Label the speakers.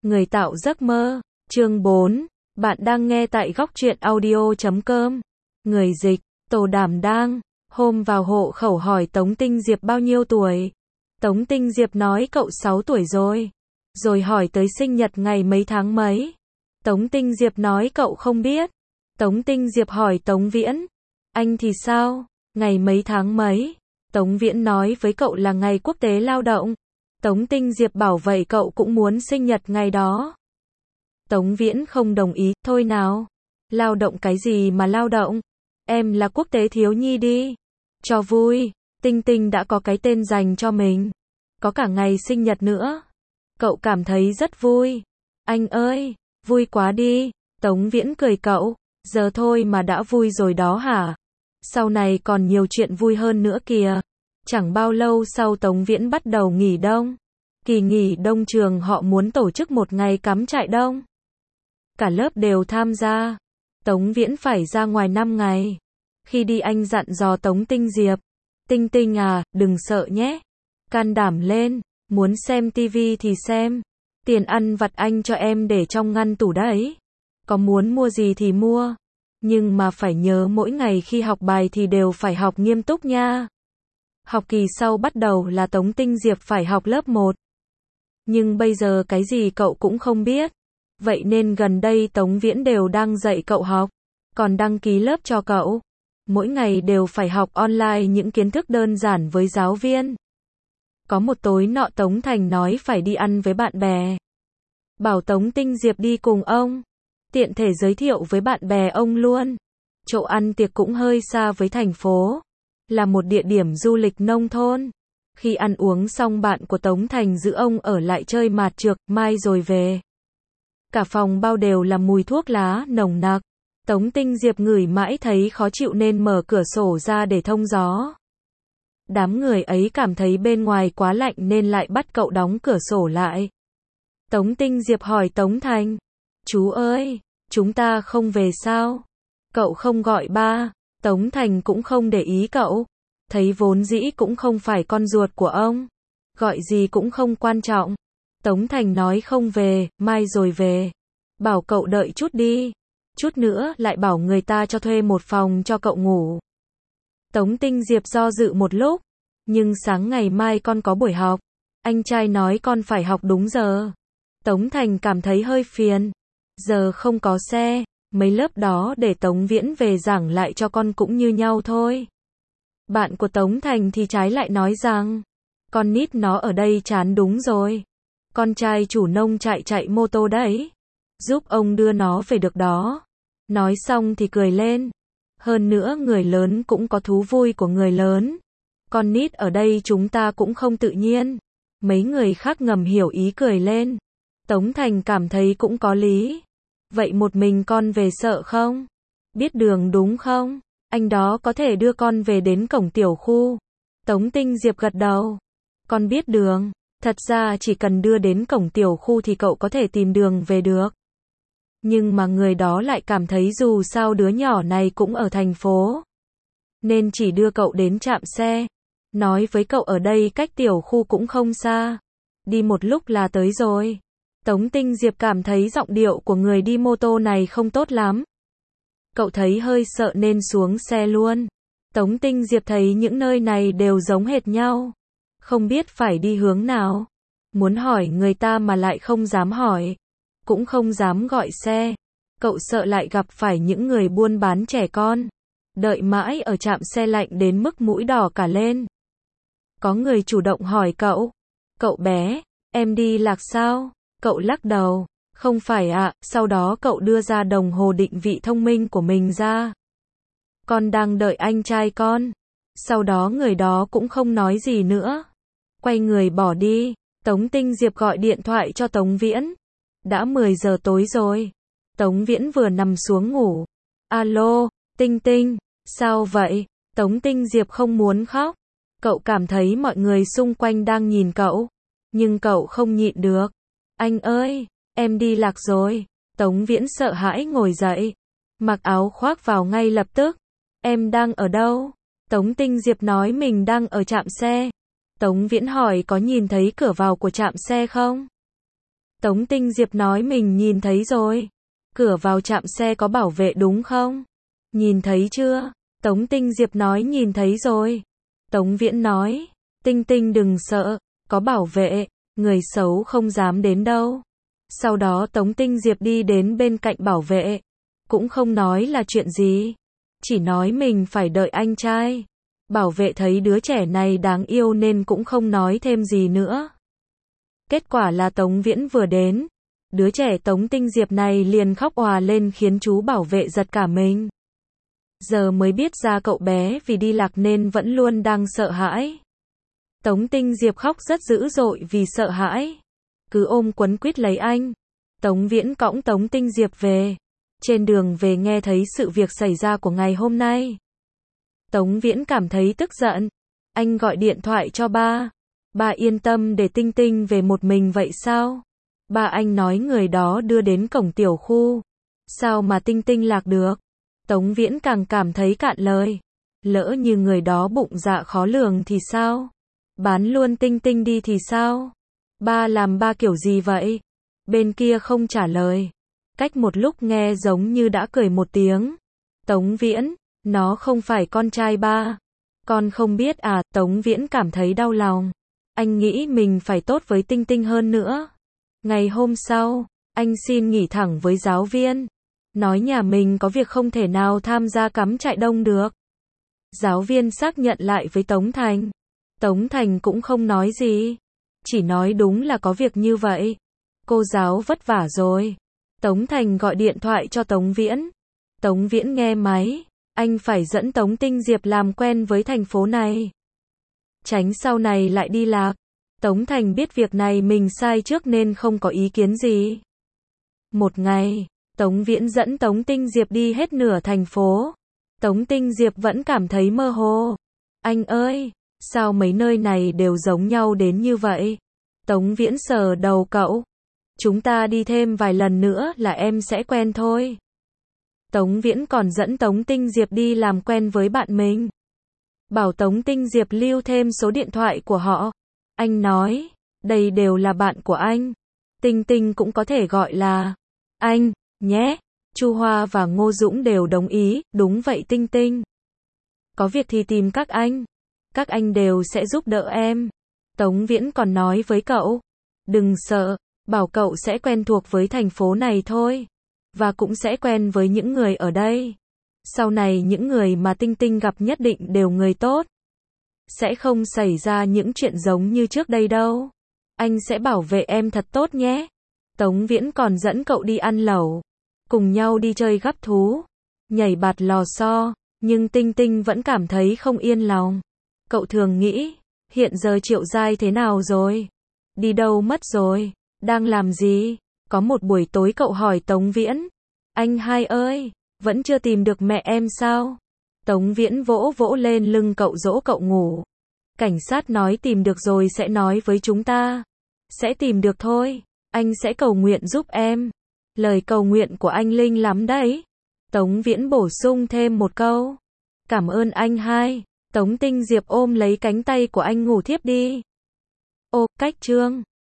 Speaker 1: Người tạo giấc mơ. Chương 4. Bạn đang nghe tại góc truyện audio.com. Người dịch. Tô Đảm đang. Hôm vào hộ khẩu hỏi Tống Tinh Diệp bao nhiêu tuổi. Tống Tinh Diệp nói cậu 6 tuổi rồi. Rồi hỏi tới sinh nhật ngày mấy tháng mấy. Tống Tinh Diệp nói cậu không biết. Tống Tinh Diệp hỏi Tống Viễn. Anh thì sao? Ngày mấy tháng mấy? Tống Viễn nói với cậu là ngày quốc tế lao động. Tống Tinh Diệp bảo vậy cậu cũng muốn sinh nhật ngày đó. Tống Viễn không đồng ý, thôi nào. Lao động cái gì mà lao động? Em là quốc tế thiếu nhi đi. Cho vui, Tinh Tinh đã có cái tên dành cho mình. Có cả ngày sinh nhật nữa. Cậu cảm thấy rất vui. Anh ơi, vui quá đi. Tống Viễn cười cậu, giờ thôi mà đã vui rồi đó hả? Sau này còn nhiều chuyện vui hơn nữa kìa. Chẳng bao lâu sau Tống Viễn bắt đầu nghỉ đông. Kỳ nghỉ đông trường họ muốn tổ chức một ngày cắm trại đông. Cả lớp đều tham gia. Tống Viễn phải ra ngoài 5 ngày. Khi đi anh dặn dò Tống Tinh Diệp. Tinh Tinh à, đừng sợ nhé. Can đảm lên, muốn xem tivi thì xem. Tiền ăn vặt anh cho em để trong ngăn tủ đấy. Có muốn mua gì thì mua. Nhưng mà phải nhớ mỗi ngày khi học bài thì đều phải học nghiêm túc nha. Học kỳ sau bắt đầu là Tống Tinh Diệp phải học lớp 1. Nhưng bây giờ cái gì cậu cũng không biết. Vậy nên gần đây Tống Viễn đều đang dạy cậu học. Còn đăng ký lớp cho cậu. Mỗi ngày đều phải học online những kiến thức đơn giản với giáo viên. Có một tối nọ Tống Thành nói phải đi ăn với bạn bè. Bảo Tống Tinh Diệp đi cùng ông. Tiện thể giới thiệu với bạn bè ông luôn. Chỗ ăn tiệc cũng hơi xa với thành phố. Là một địa điểm du lịch nông thôn. Khi ăn uống xong bạn của Tống Thành giữ ông ở lại chơi mạt trược, mai rồi về. Cả phòng bao đều là mùi thuốc lá nồng nặc. Tống Tinh Diệp ngửi mãi thấy khó chịu nên mở cửa sổ ra để thông gió. Đám người ấy cảm thấy bên ngoài quá lạnh nên lại bắt cậu đóng cửa sổ lại. Tống Tinh Diệp hỏi Tống Thành. Chú ơi, chúng ta không về sao? Cậu không gọi ba. Tống Thành cũng không để ý cậu. Thấy vốn dĩ cũng không phải con ruột của ông. Gọi gì cũng không quan trọng. Tống Thành nói không về, mai rồi về. Bảo cậu đợi chút đi. Chút nữa lại bảo người ta cho thuê một phòng cho cậu ngủ. Tống Tinh Diệp do dự một lúc. Nhưng sáng ngày mai con có buổi học. Anh trai nói con phải học đúng giờ. Tống Thành cảm thấy hơi phiền. Giờ không có xe. Mấy lớp đó để Tống Viễn về giảng lại cho con cũng như nhau thôi. Bạn của Tống Thành thì trái lại nói rằng. Con nít nó ở đây chán đúng rồi. Con trai chủ nông trại chạy mô tô đấy. Giúp ông đưa nó về được đó. Nói xong thì cười lên. Hơn nữa người lớn cũng có thú vui của người lớn. Con nít ở đây chúng ta cũng không tự nhiên. Mấy người khác ngầm hiểu ý cười lên. Tống Thành cảm thấy cũng có lý. Vậy một mình con về sợ không? Biết đường đúng không? Anh đó có thể đưa con về đến cổng tiểu khu. Tống Tinh Diệp gật đầu. Con biết đường. Thật ra chỉ cần đưa đến cổng tiểu khu thì cậu có thể tìm đường về được. Nhưng mà người đó lại cảm thấy dù sao đứa nhỏ này cũng ở thành phố. Nên chỉ đưa cậu đến trạm xe. Nói với cậu ở đây cách tiểu khu cũng không xa. Đi một lúc là tới rồi. Tống Tinh Diệp cảm thấy giọng điệu của người đi mô tô này không tốt lắm. Cậu thấy hơi sợ nên xuống xe luôn. Tống Tinh Diệp thấy những nơi này đều giống hệt nhau. Không biết phải đi hướng nào. Muốn hỏi người ta mà lại không dám hỏi. Cũng không dám gọi xe. Cậu sợ lại gặp phải những người buôn bán trẻ con. Đợi mãi ở trạm xe lạnh đến mức mũi đỏ cả lên. Có người chủ động hỏi cậu. Cậu bé, em đi lạc sao? Cậu lắc đầu. Không phải ạ. Sau đó cậu đưa ra đồng hồ định vị thông minh của mình ra. Con đang đợi anh trai con. Sau đó người đó cũng không nói gì nữa. Quay người bỏ đi. Tống Tinh Diệp gọi điện thoại cho Tống Viễn. Đã 10 giờ tối rồi. Tống Viễn vừa nằm xuống ngủ. Alo, Tinh Tinh, sao vậy? Tống Tinh Diệp không muốn khóc. Cậu cảm thấy mọi người xung quanh đang nhìn cậu. Nhưng cậu không nhịn được. Anh ơi, em đi lạc rồi. Tống Viễn sợ hãi ngồi dậy. Mặc áo khoác vào ngay lập tức. Em đang ở đâu? Tống Tinh Diệp nói mình đang ở trạm xe. Tống Viễn hỏi có nhìn thấy cửa vào của trạm xe không? Tống Tinh Diệp nói mình nhìn thấy rồi. Cửa vào trạm xe có bảo vệ đúng không? Nhìn thấy chưa? Tống Tinh Diệp nói nhìn thấy rồi. Tống Viễn nói, Tinh Tinh đừng sợ, có bảo vệ, người xấu không dám đến đâu. Sau đó Tống Tinh Diệp đi đến bên cạnh bảo vệ, cũng không nói là chuyện gì, chỉ nói mình phải đợi anh trai. Bảo vệ thấy đứa trẻ này đáng yêu nên cũng không nói thêm gì nữa. Kết quả là Tống Viễn vừa đến, đứa trẻ Tống Tinh Diệp này liền khóc òa lên khiến chú bảo vệ giật cả mình. Giờ mới biết ra cậu bé vì đi lạc nên vẫn luôn đang sợ hãi. Tống Tinh Diệp khóc rất dữ dội vì sợ hãi, cứ ôm quấn quýt lấy anh. Tống Viễn cõng Tống Tinh Diệp về. Trên đường về nghe thấy sự việc xảy ra của ngày hôm nay. Tống Viễn cảm thấy tức giận. Anh gọi điện thoại cho ba. Ba yên tâm để Tinh Tinh về một mình vậy sao? Ba anh nói người đó đưa đến cổng tiểu khu. Sao mà Tinh Tinh lạc được? Tống Viễn càng cảm thấy cạn lời. Lỡ như người đó bụng dạ khó lường thì sao? Bán luôn Tinh Tinh đi thì sao? Ba làm ba kiểu gì vậy? Bên kia không trả lời. Cách một lúc nghe giống như đã cười một tiếng. Tống Viễn, nó không phải con trai ba. Con không biết à? Tống Viễn cảm thấy đau lòng. Anh nghĩ mình phải tốt với Tinh Tinh hơn nữa. Ngày hôm sau, anh xin nghỉ thẳng với giáo viên. Nói nhà mình có việc không thể nào tham gia cắm trại đông được. Giáo viên xác nhận lại với Tống Thành. Tống Thành cũng không nói gì. Chỉ nói đúng là có việc như vậy. Cô giáo vất vả rồi. Tống Thành gọi điện thoại cho Tống Viễn. Tống Viễn nghe máy. Anh phải dẫn Tống Tinh Diệp làm quen với thành phố này. Tránh sau này lại đi lạc. Tống Thành biết việc này mình sai trước nên không có ý kiến gì. Một ngày, Tống Viễn dẫn Tống Tinh Diệp đi hết nửa thành phố. Tống Tinh Diệp vẫn cảm thấy mơ hồ. Anh ơi, sao mấy nơi này đều giống nhau đến như vậy? Tống Viễn sờ đầu cậu. Chúng ta đi thêm vài lần nữa là em sẽ quen thôi. Tống Viễn còn dẫn Tống Tinh Diệp đi làm quen với bạn mình. Bảo Tống Tinh Diệp lưu thêm số điện thoại của họ. Anh nói, đây đều là bạn của anh. Tinh Tinh cũng có thể gọi là anh, nhé. Chu Hoa và Ngô Dũng đều đồng ý, đúng vậy Tinh Tinh. Có việc thì tìm các anh đều sẽ giúp đỡ em. Tống Viễn còn nói với cậu, đừng sợ, bảo cậu sẽ quen thuộc với thành phố này thôi. Và cũng sẽ quen với những người ở đây. Sau này những người mà Tinh Tinh gặp nhất định đều người tốt. Sẽ không xảy ra những chuyện giống như trước đây đâu. Anh sẽ bảo vệ em thật tốt nhé. Tống Viễn còn dẫn cậu đi ăn lẩu. Cùng nhau đi chơi gắp thú. Nhảy bạt lò xo. Nhưng Tinh Tinh vẫn cảm thấy không yên lòng. Cậu thường nghĩ, hiện giờ Triệu Giai thế nào rồi? Đi đâu mất rồi? Đang làm gì? Có một buổi tối cậu hỏi Tống Viễn. Anh hai ơi, vẫn chưa tìm được mẹ em sao? Tống Viễn vỗ vỗ lên lưng cậu dỗ cậu ngủ. Cảnh sát nói tìm được rồi sẽ nói với chúng ta. Sẽ tìm được thôi. Anh sẽ cầu nguyện giúp em. Lời cầu nguyện của anh linh lắm đấy. Tống Viễn bổ sung thêm một câu. Cảm ơn anh hai. Tống Tinh Diệp ôm lấy cánh tay của anh ngủ thiếp đi. Ô, cách chương.